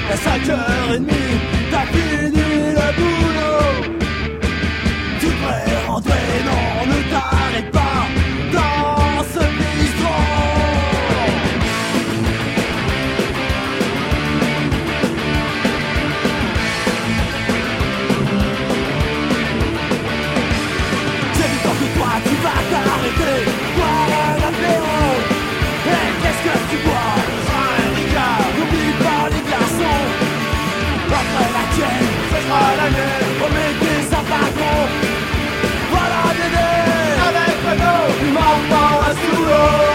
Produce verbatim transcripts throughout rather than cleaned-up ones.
à cinq heures trente, t'as fini le boulot. Tu devrais rentrer, non, ne t'arrête pas dans ce bistrot. J'ai du temps que toi, tu vas t'arrêter, boire un apéro. Et qu'est-ce que tu bois? Un ricard, n'oublie pas les glaçons. Après la tienne, ce sera la mienne. Remets tes sapagons. Voilà bébé, avec Renaud, il m'entend à sous l'eau.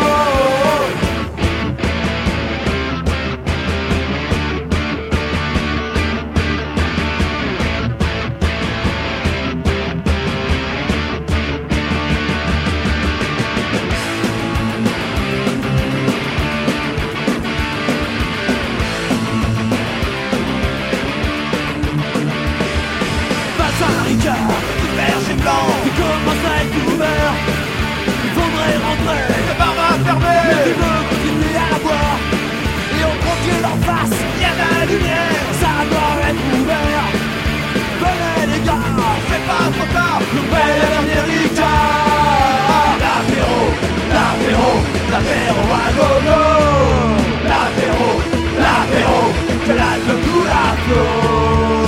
Berger blanc, tu commences à être ouvert. Il faudrait rentrer, le bar va fermer. Mais tu veux continuer à boire, et on continue en face, y'a de la lumière, ça doit être ouvert. Venez les gars, c'est pas trop tard, nous paye la dernière ricard. L'apéro, l'apéro, l'apéro à gogo. L'apéro, l'apéro, que l'alcool coule à flot.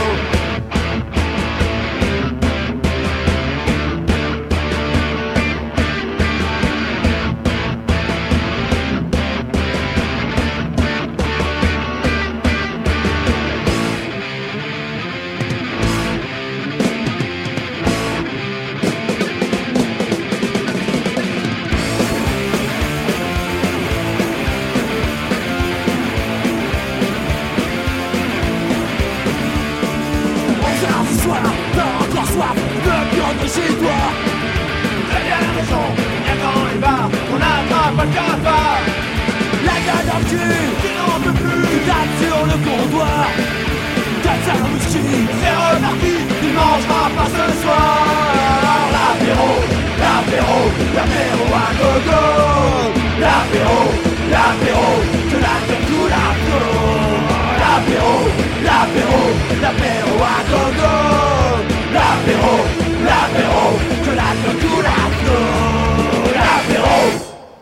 Chez toi, très bien la maison, viens dans les bars, on n'attrape pas le cafard. La gueule dans le cul, tu n'en peux plus, tu tapes sur le comptoir. T'as un whisky, c'est reparti, tu mangeras pas ce soir. L'apéro, l'apéro, l'apéro à gogo. L'apéro, l'apéro, que la gueule coule à flot. L'apéro, l'apéro, l'apéro à gogo. L'apéro, l'apéro, que l'alcool coule à flot. L'apéro.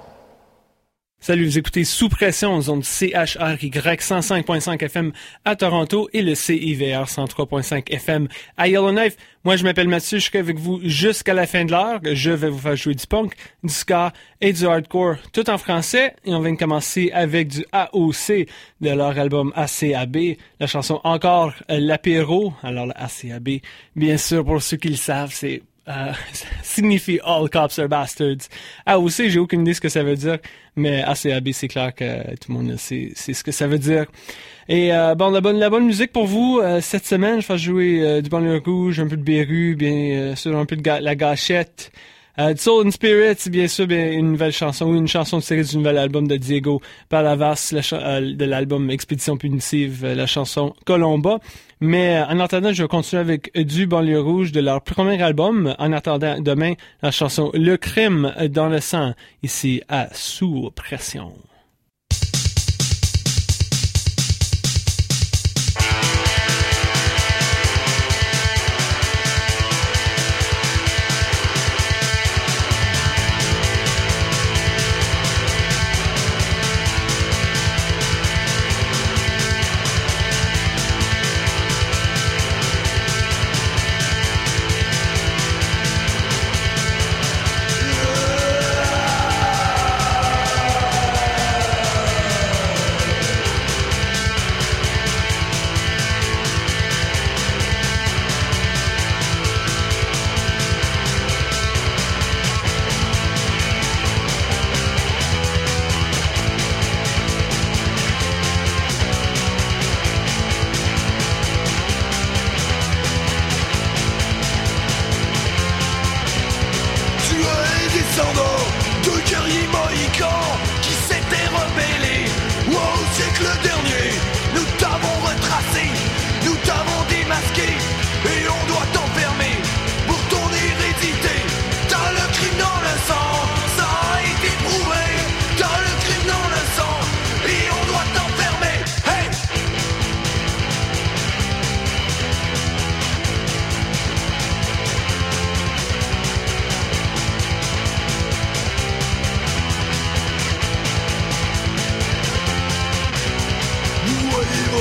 Salut, vous écoutez Sous Pression, zone C H R Y cent cinq virgule cinq F M à Toronto et le C I V R cent trois virgule cinq F M à Yellowknife. Moi, je m'appelle Mathieu, je serai avec vous jusqu'à la fin de l'heure. Je vais vous faire jouer du punk, du ska et du hardcore, tout en français. Et on vient de commencer avec du A O C de leur album A C A B. La chanson encore euh, l'apéro. Alors, le A C A B, bien sûr, pour ceux qui le savent, c'est Euh, ça signifie All Cops Are Bastards. A O C, j'ai aucune idée ce que ça veut dire, mais A C A B, c'est clair que tout le monde sait, sait ce que ça veut dire. Et euh, bon, la bonne, la bonne musique pour vous, euh, cette semaine, je vais jouer euh, du Banlieue Rouge, un peu de Béru, bien euh, sûr, un peu de ga- la gâchette. Uh, Soul and Spirit, bien sûr, bien, une nouvelle chanson, ou une chanson tirée du nouvel album de Diego Palavas, la cha- euh, de l'album Expédition Punitive, euh, la chanson Colomba. Mais euh, en attendant, je vais continuer avec euh, du Banlieue Rouge de leur premier album. En attendant, demain, la chanson Le Crime dans le sang, ici à Sous Pression. Yeah.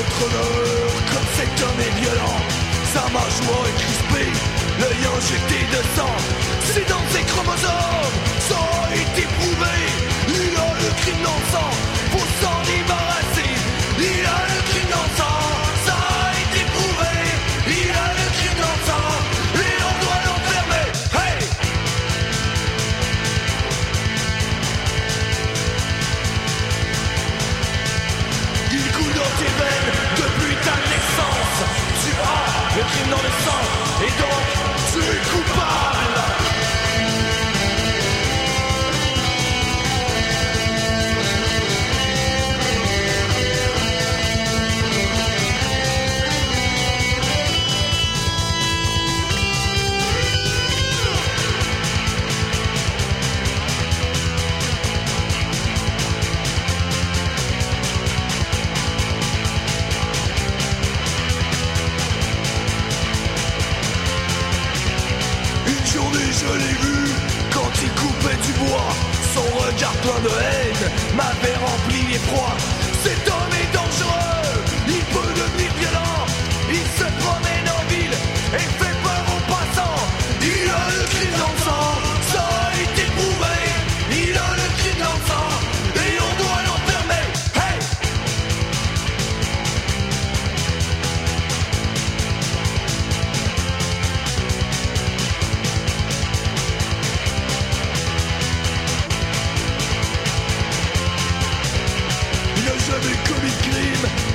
notre honneur, comme cet homme est violent. Sa mâchoire est crispée, l'œil injecté de sang. C'est dans ses chromosomes, ça a été prouvé. Il a le crime dans le sang, faut s'en débarrasser. Il a le crime dans le sang, ça a été prouvé. Il a le crime dans le sang, et on doit l'enfermer. Hey! Il coule dans tes veines depuis ta naissance. Tu as le crime dans le sang, et donc tu es coupable. Je l'ai vu quand il coupait du bois. Son regard plein de haine m'avait rempli l'effroi. Cet homme est dangereux, il peut devenir violent. Il se promène en ville et fait peur aux passants. Il a le crime dans le sang, ça a été prouvé. Il a le crime dans le sang et on doit l'enfermer. Hey! Il n'a jamais commis de crime,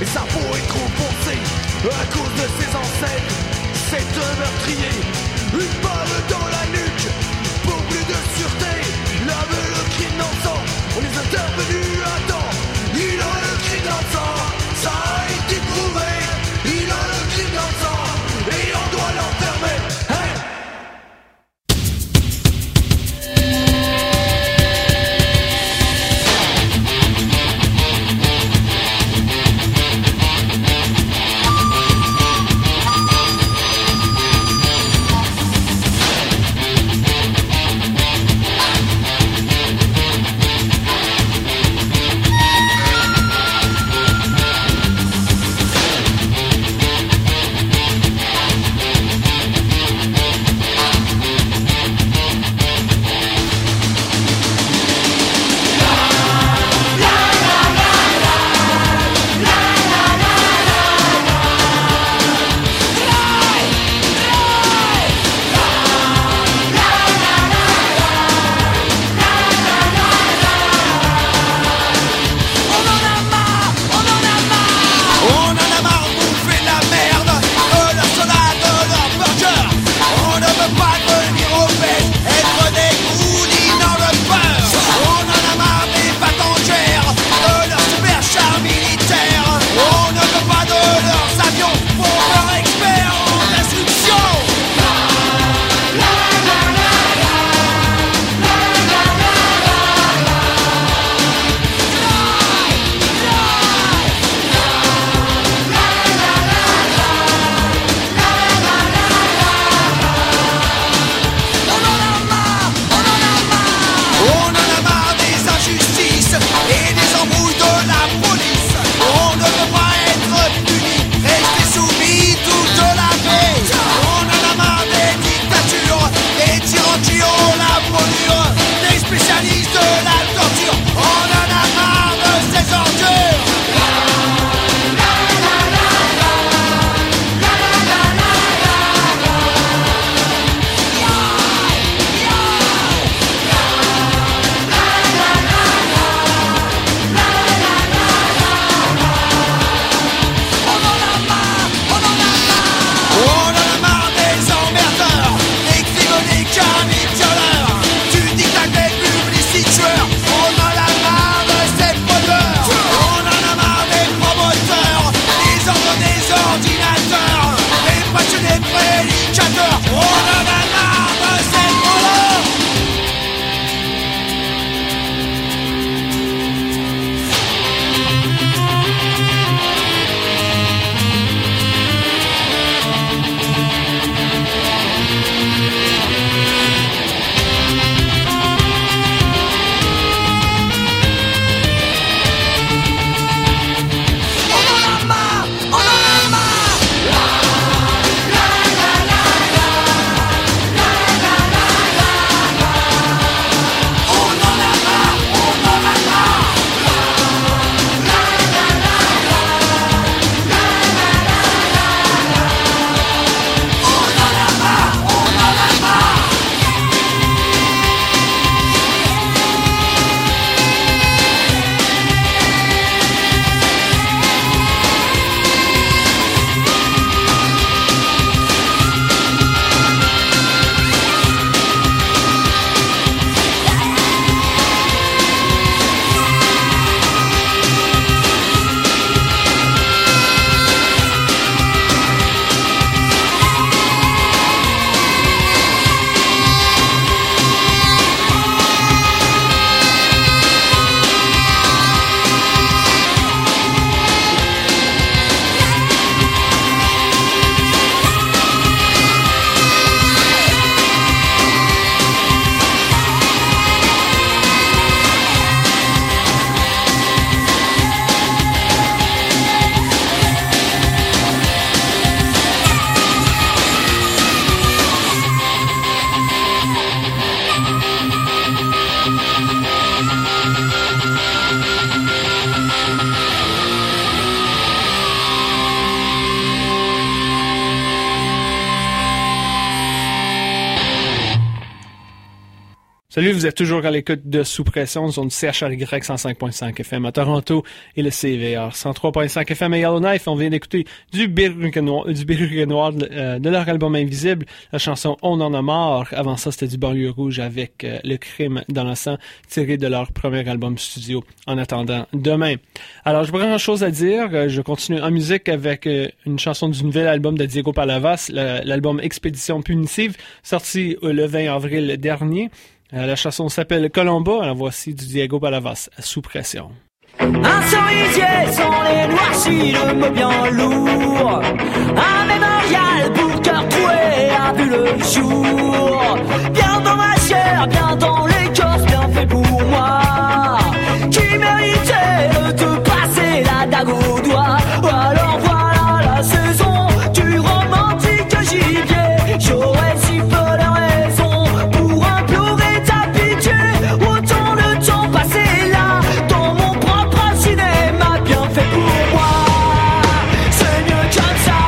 Salut, vous êtes toujours à l'écoute de Sous Pression, zone C H R Y cent cinq point cinq F M à Toronto et le C V R cent trois point cinq F M à Yellowknife. On vient d'écouter du Berruque Noir, du Berruque Noir de, euh, de leur album Invisible, la chanson On en a marre. Avant ça, c'était du Banlieue Rouge avec euh, Le crime dans le sang, tiré de leur premier album studio, En attendant demain. Alors, je n'ai pas grand chose à dire. Je continue en musique avec euh, une chanson du nouvel album de Diego Palavas, le, l'album Expédition Punitive, sorti euh, le vingt avril dernier. Euh, la chanson s'appelle Colomba. Alors voici du Diego Palavas, Sous pression. Un cerisier sans les noircis, le mot bien lourd. Un mémorial pour cœur troué a vu le jour. Bien dans ma chair, bien dans l'écorce, bien fait pour moi. Qui méritait de te passer la dague au doigt. Alors voilà la saison du romantique gibier. J'aurais si peu de raison pour implorer ta pitié. Autant de temps passé là dans mon propre cinéma, bien fait pour moi. C'est mieux comme ça,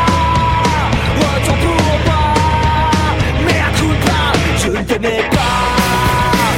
autant pour moi. Mais à coup de pas, je ne t'aimais pas.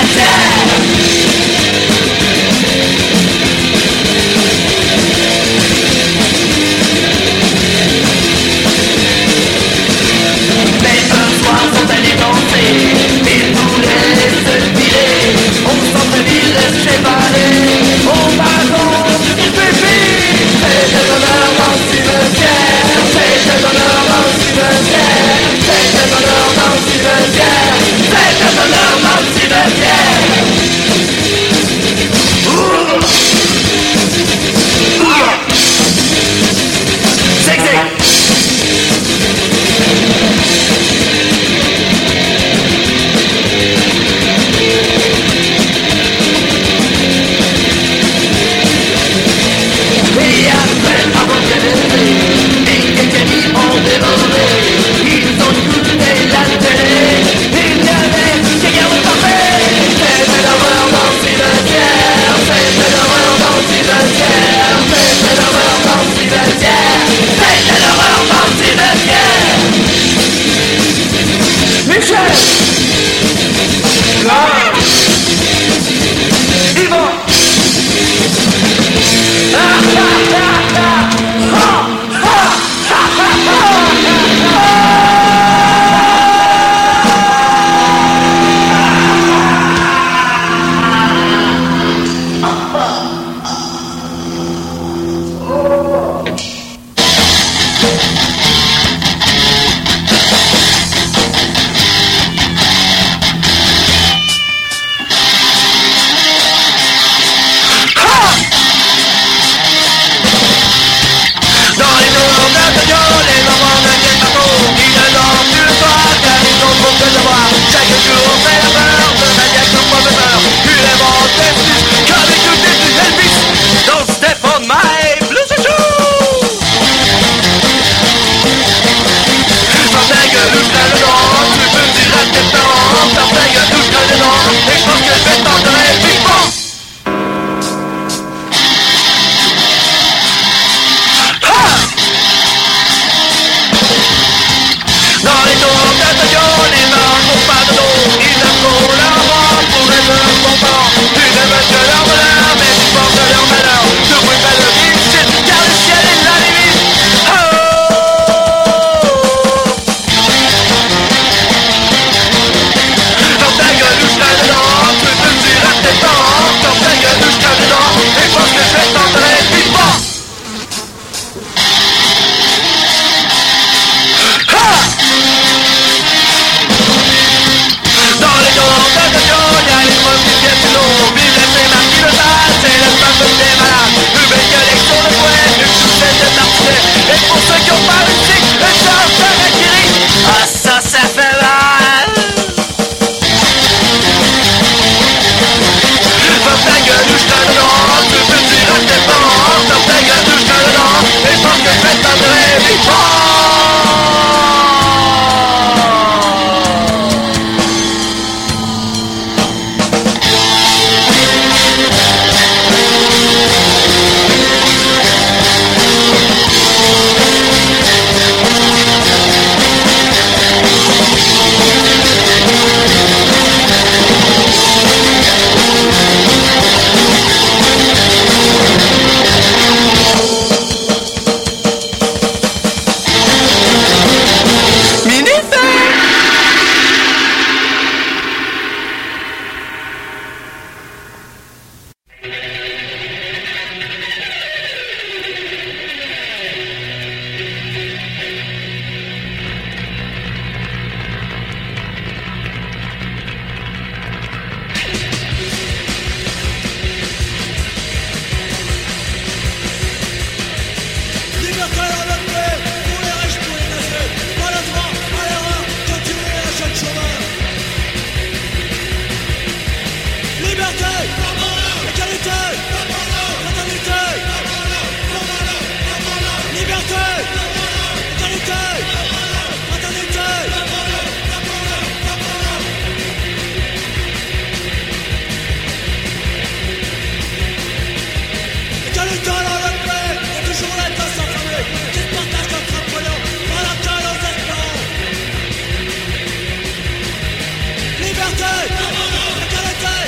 Liberté, égalité,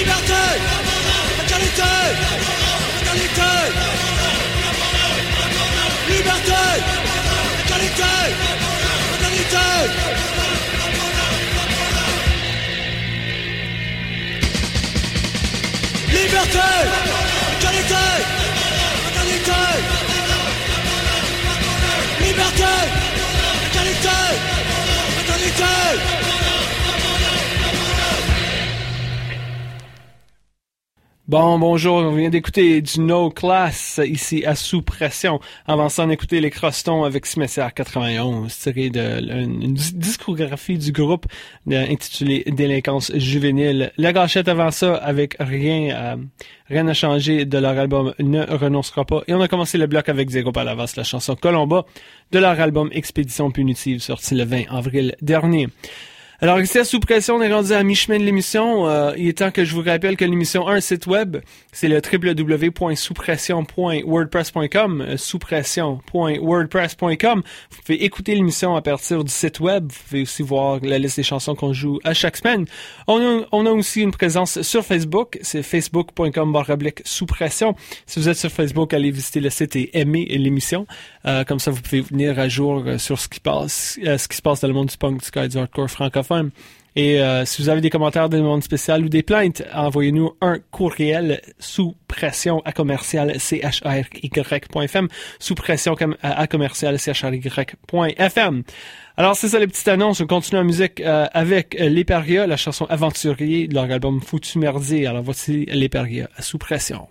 Liberté, égalité, égalité. Liberté, égalité, égalité. Liberté, égalité, égalité. Liberté, égalité, égalité. Bon, bonjour, on vient d'écouter du No Class ici à Sous Pression. Avant ça, on a écouté les Crostons avec Cimetière quatre-vingt-onze, tiré de une, une discographie du groupe de, intitulée Délinquance juvénile. La Gâchette avant ça avec Rien euh, rien à changer de leur album Ne renoncera pas. Et on a commencé le bloc avec Diego Palavas, la chanson Colomba de leur album Expédition punitive, sorti le vingt avril dernier. Alors ici à Sous Pression, on est rendu à mi-chemin de l'émission. Euh, il est temps que je vous rappelle que l'émission a un site web, c'est le w w w point sous pression point wordpress point com, euh, sous pression point wordpress point com. Vous pouvez écouter l'émission à partir du site web. Vous pouvez aussi voir la liste des chansons qu'on joue à chaque semaine. On a, on a aussi une présence sur Facebook, c'est facebook point com barre oblique sous pression. Si vous êtes sur Facebook, allez visiter le site et aimer l'émission. Euh, comme ça, vous pouvez venir à jour euh, sur ce qui passe, euh, ce qui se passe dans le monde du punk, du ska et du hardcore francophone. Et euh, si vous avez des commentaires, des demandes spéciales ou des plaintes, envoyez-nous un courriel sous pression à commercial c h r y point f m, sous pression à commercial c h r y point f m. Alors c'est ça les petites annonces. On continue en musique euh, avec euh, Les Paria, la chanson Aventurier de leur album Foutu Merdier. Alors voici Les Paria à Sous Pression.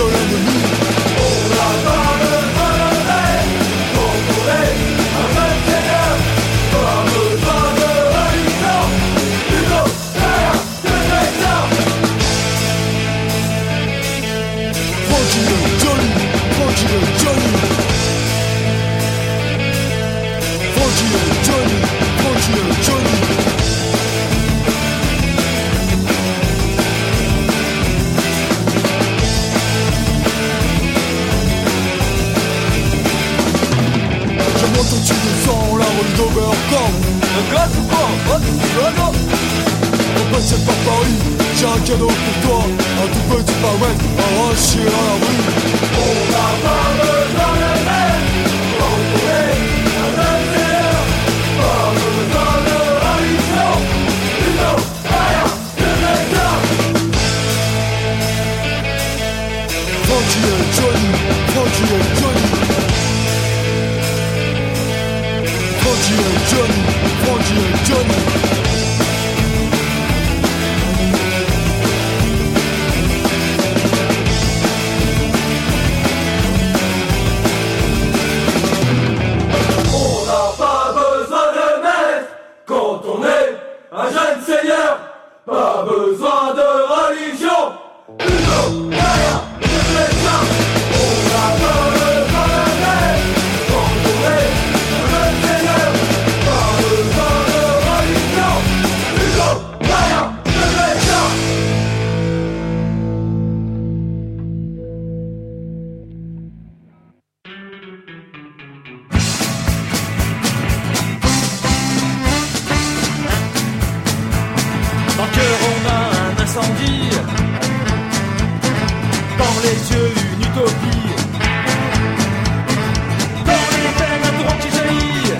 On va pas le relais, on pourrait un Tranquille Johnny, tranquille Johnny. Je monte au-dessus du sang, la rue d'Oberkampf. Le gosse ou quoi? Oh, Logo. On passe par Paris, j'ai un cadeau pour toi. Un tout petit paramètre arraché à la rue. On n'a pas besoin de mer pour trouver un jeune seigneur. Pas besoin de religion, plutôt rien de médecin. Tranquille Johnny, tranquille Johnny. Tranquille Johnny, tranquille Johnny. Un jeune seigneur, pas besoin de religion, plutôt rien de médecin. On a besoin de mer, quand on est un jeune seigneur, pas besoin de religion, plutôt rien de médecin. Dans le cœur on a un incendie, dans les yeux une utopie, dans les veines un courant qui jaillit,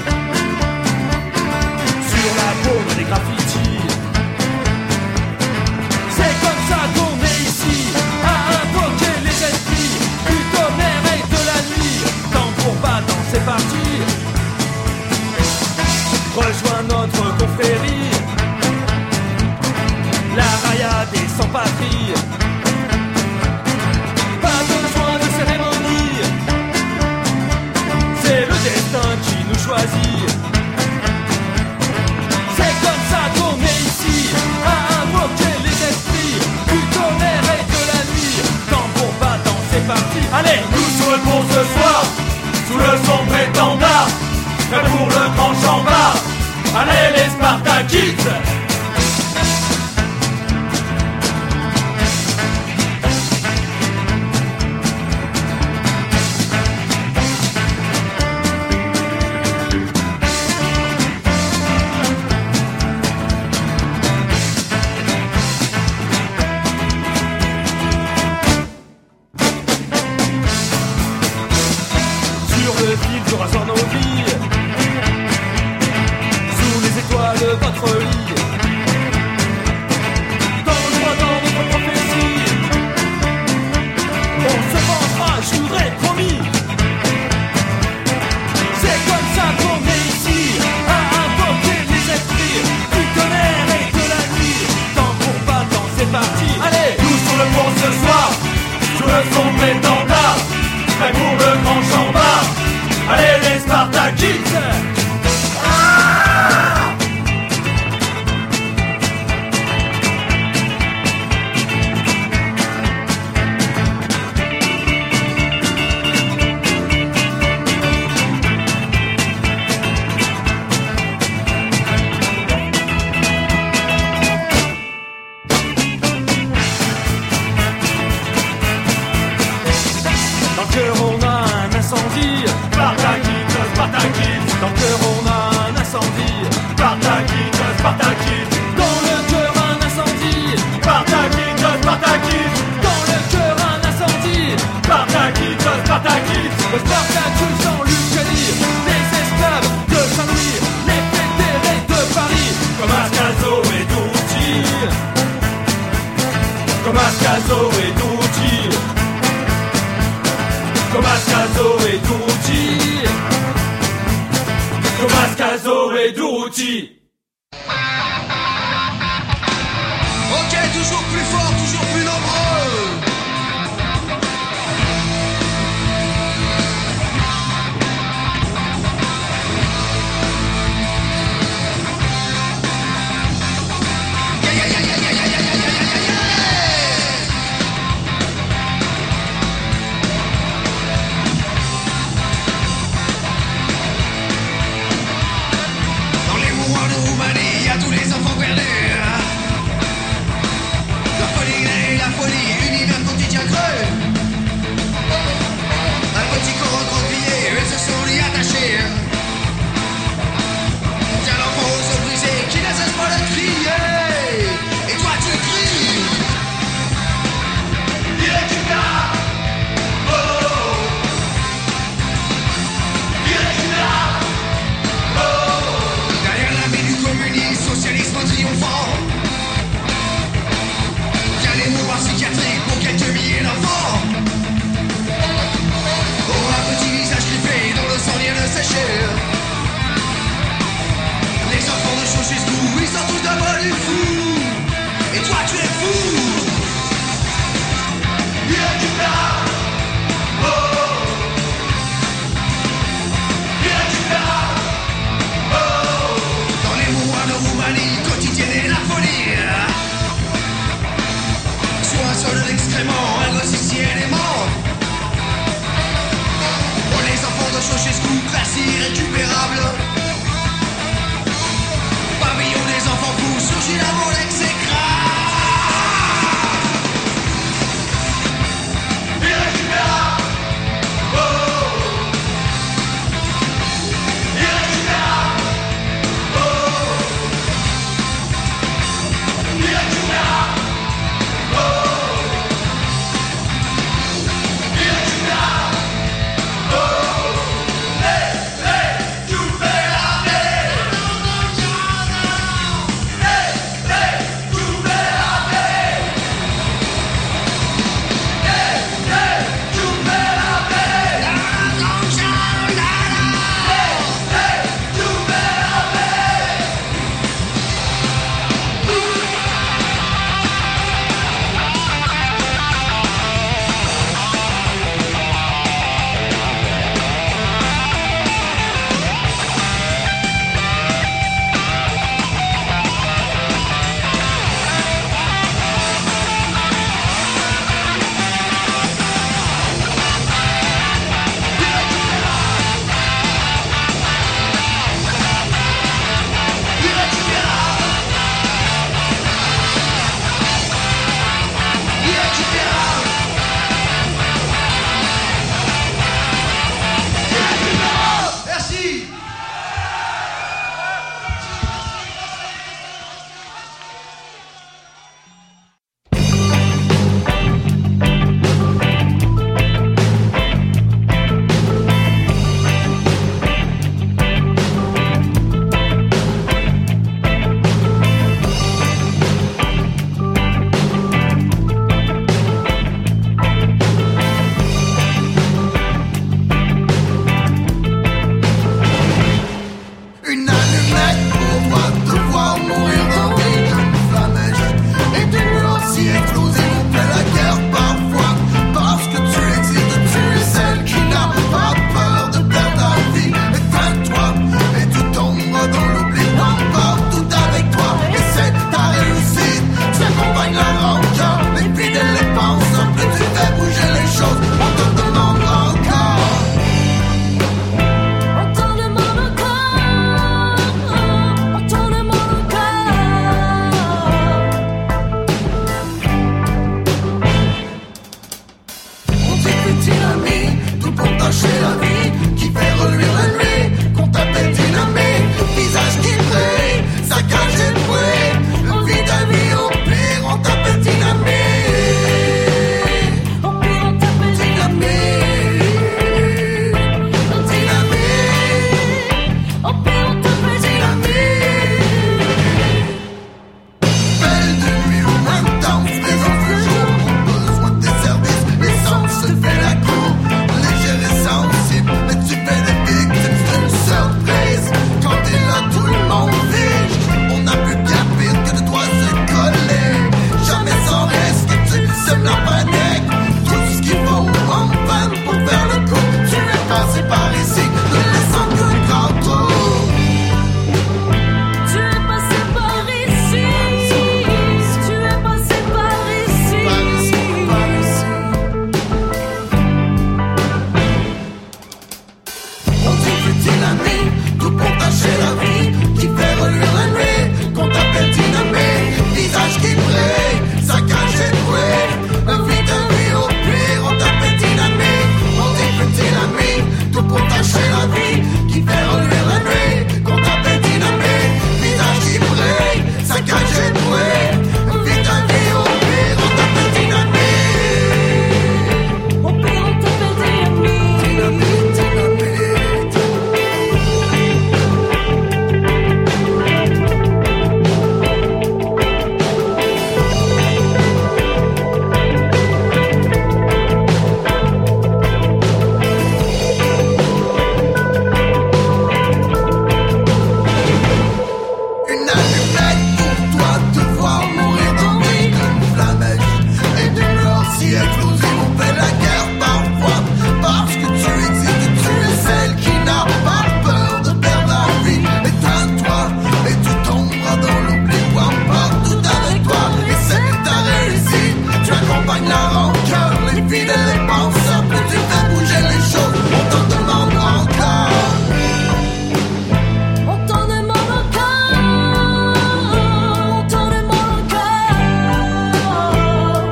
sur la paume des graffitis. C'est comme ça qu'on est ici, à invoquer les esprits du tonnerre et de la nuit. Temps pour battre, c'est parti. Rejoins notre confrérie, la raya des sans-patries. Pas besoin de cérémonie, c'est le destin qui nous choisit. C'est comme ça qu'on est ici, à invoquer les esprits du tonnerre et de la nuit. Temps pour battre, c'est parti. Allez, Nous sur le pont ce soir, sous le sombre étendard, prêt pour le grand chambard. Allez les Spartakites. sur le fil du rasoir nos vies, sous les étoiles de votre lit, dans le droit dans votre prophétie, on se vengera, juré, promis. C'est comme ça qu'on est ici, à invoquer les esprits du tonnerre et de la nuit. Temps pour battre, c'est parti. Allez, Nous sur le pont ce soir, sous le sombre étendard, prêt pour le grand chambard. Allez les Spartakites. dans le cœur on a un incendie, Spartakites, Spartakites, dans le cœur on a un incendie, Spartakites, Spartakites, dans le cœur un incendie, Spartakites, Spartakites, dans le cœur un incendie. Spartakites, Spartakites. Le Spartacus dans l'Ukraine, les esclaves de Saint-Louis, les fédérés de Paris, Comme Ascaso et Douti, comme Ascaso et Douti, comme Ascaso et Douti, comme Ascaso et Douti. Ok, toujours plus fort, toujours plus nombreux. fenêtre pour toi te voir mourir d'envie d'une flamèche et des murs si explosifs on fait la guerre parfois parce que tu existes, tu es celle qui n'a pas peur de perdre ta vie. Éteins-toi et tu tomberas dans l'oubli, t'emportes tout avec toi et c'est ta réussite. Tu accompagnes la rancœur, les fidèles les pensent, plus tu fais bouger les choses, on te demande encore. On t'en demande encore, on t'en demande encore. On dit petit ami, tout pour tâcher la vie, qui fait reluire la nuit, qu'on t'appelle dynamite, visage qui brille, saccage et bruit, le vide à vie au pire, on t'appelle dynamite. Au pire on t'appelle Dynamite, dynamite, au pire on t'appelle dynamite. Belle de nuit ou intense, présence de jour, on besoin de tes services, l'essence se fait la cour, léger et sensible, mais tu fais des victimes, c'est une surprise. Quand t'es là, tout le monde fige, on n'a plus bien pire que de toi se coller, jamais sans risque, tu sèmes la panique, tout ce qu'il faut en peine pour faire le coup, tu es passé par ici, ne laissant qu'un grand trou. Tu es passé par ici, tu es passé par ici. Par ici, par ici. On dit petit ami, tout pour tâcher la vie, qui fait reluire la nuit, qu'on t'appelle dynamite, visage qui brille, saccage et bruit, le vide de vie au pire, on t'appelle dynamite. On dit petit ami, tout pour tâcher la vie, qui fait reluire la nuit, qu'on t'appelle dynamite, visage qui brille, saccage et bruit, le vide de vie au pire, on t'appelle dynamite. Au pire on t'appelle dynamite. Dynamite, dynamite. Une allumette pour toi te voir mourir d'envie d'une flamèche et d'une mort si explosive on fait la guerre parfois parce que tu existes, tu es celle qui n'a pas peur de perdre la vie. Éteins-toi et tu tomberas dans l'oubli, emporte tout avec toi et c'est ta réussite. Tu accompagnes la rancœur, les fidèles les penseurs, plus tu fais bouger les choses, on t'en demande encore. On t'en demande encore, on t'en demande encore.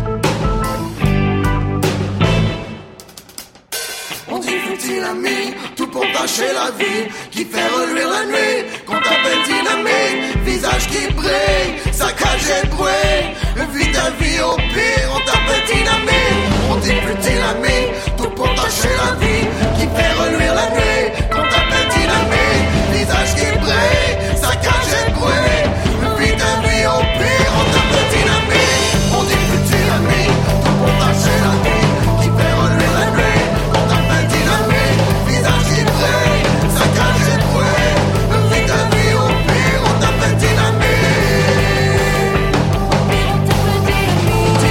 On dit futile ami, tout pour tâcher la vie, qui fait reluire la nuit, qu'on t'appelle dynamite, visage qui brille, saccage et bruit, vide à vie au pire, on t'appelle dynamite. On dit futile ami, tout pour tâcher la vie, qui fait reluire la nuit, qu'on t'appelle dynamite, visage qui brille, saccage et bruit, vide à vie au pire, on t'appelle dynamite. On dit futile ami, tout pour tâcher la vie, qui fait reluire la nuit, qu'on t'appelle dynamite, visage qui brille, saccage et bruit, vide à vie au pire, on t'appelle dynamite. Au pire on t'appelle dynamite.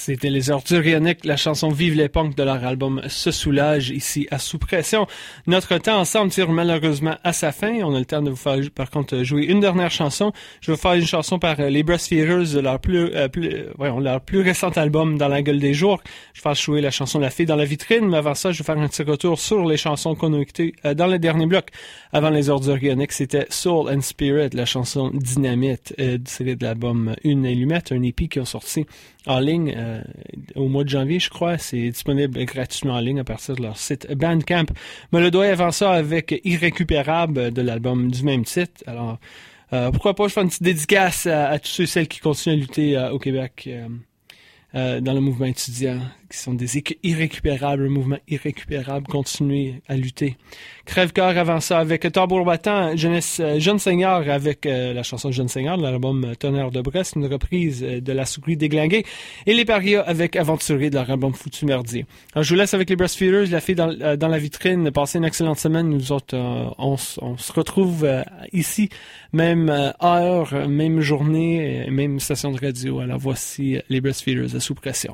C'était les Ordures Ioniques, la chanson Vive les punks de leur album Se Soulage, ici à Sous Pression. Notre temps ensemble tire malheureusement à sa fin. On a le temps de vous faire, par contre, jouer une dernière chanson. Je vais vous faire une chanson par les Breastfeeders de leur plus, euh, plus, euh, ouais, leur plus récent album, Dans la gueule des jours. Je vais faire jouer la chanson La fille dans la vitrine, mais avant ça, je vais faire un petit retour sur les chansons qu'on a écoutées euh, dans le dernier bloc. Avant les Ordures Ioniques, c'était Soul and Spirit, la chanson Dynamite, euh, tirée de l'album Une Allumette, un E P qui ont sorti en ligne euh, au mois de janvier, je crois. C'est disponible gratuitement en ligne à partir de leur site Bandcamp. Me le doigt avant ça avec Irrécupérable de l'album du même titre. Alors, euh, pourquoi pas je fais une petite dédicace à, à tous ceux et celles qui continuent à lutter euh, au Québec euh, euh, dans le mouvement étudiant, qui sont des irrécupérables, le mouvement irrécupérable, continuez à lutter. Crève-cœur avant ça avec Tambour battant, Jeunesse, euh, Jeune Seigneur avec euh, la chanson Jeune Seigneur de l'album Tonnerre de Brest, une reprise euh, de La Souris déglinguée, et les Parias avec Aventurier de leur album Foutu Merdier. Alors, je vous laisse avec les Breastfeeders, La fille dans, euh, dans la vitrine. Passez une excellente semaine. Nous autres, euh, on, on se retrouve euh, ici, même euh, heure, même journée, euh, même station de radio. Alors voici euh, les Breastfeeders de Sous Pression.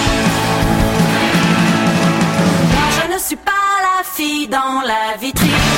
Dans la vitrine.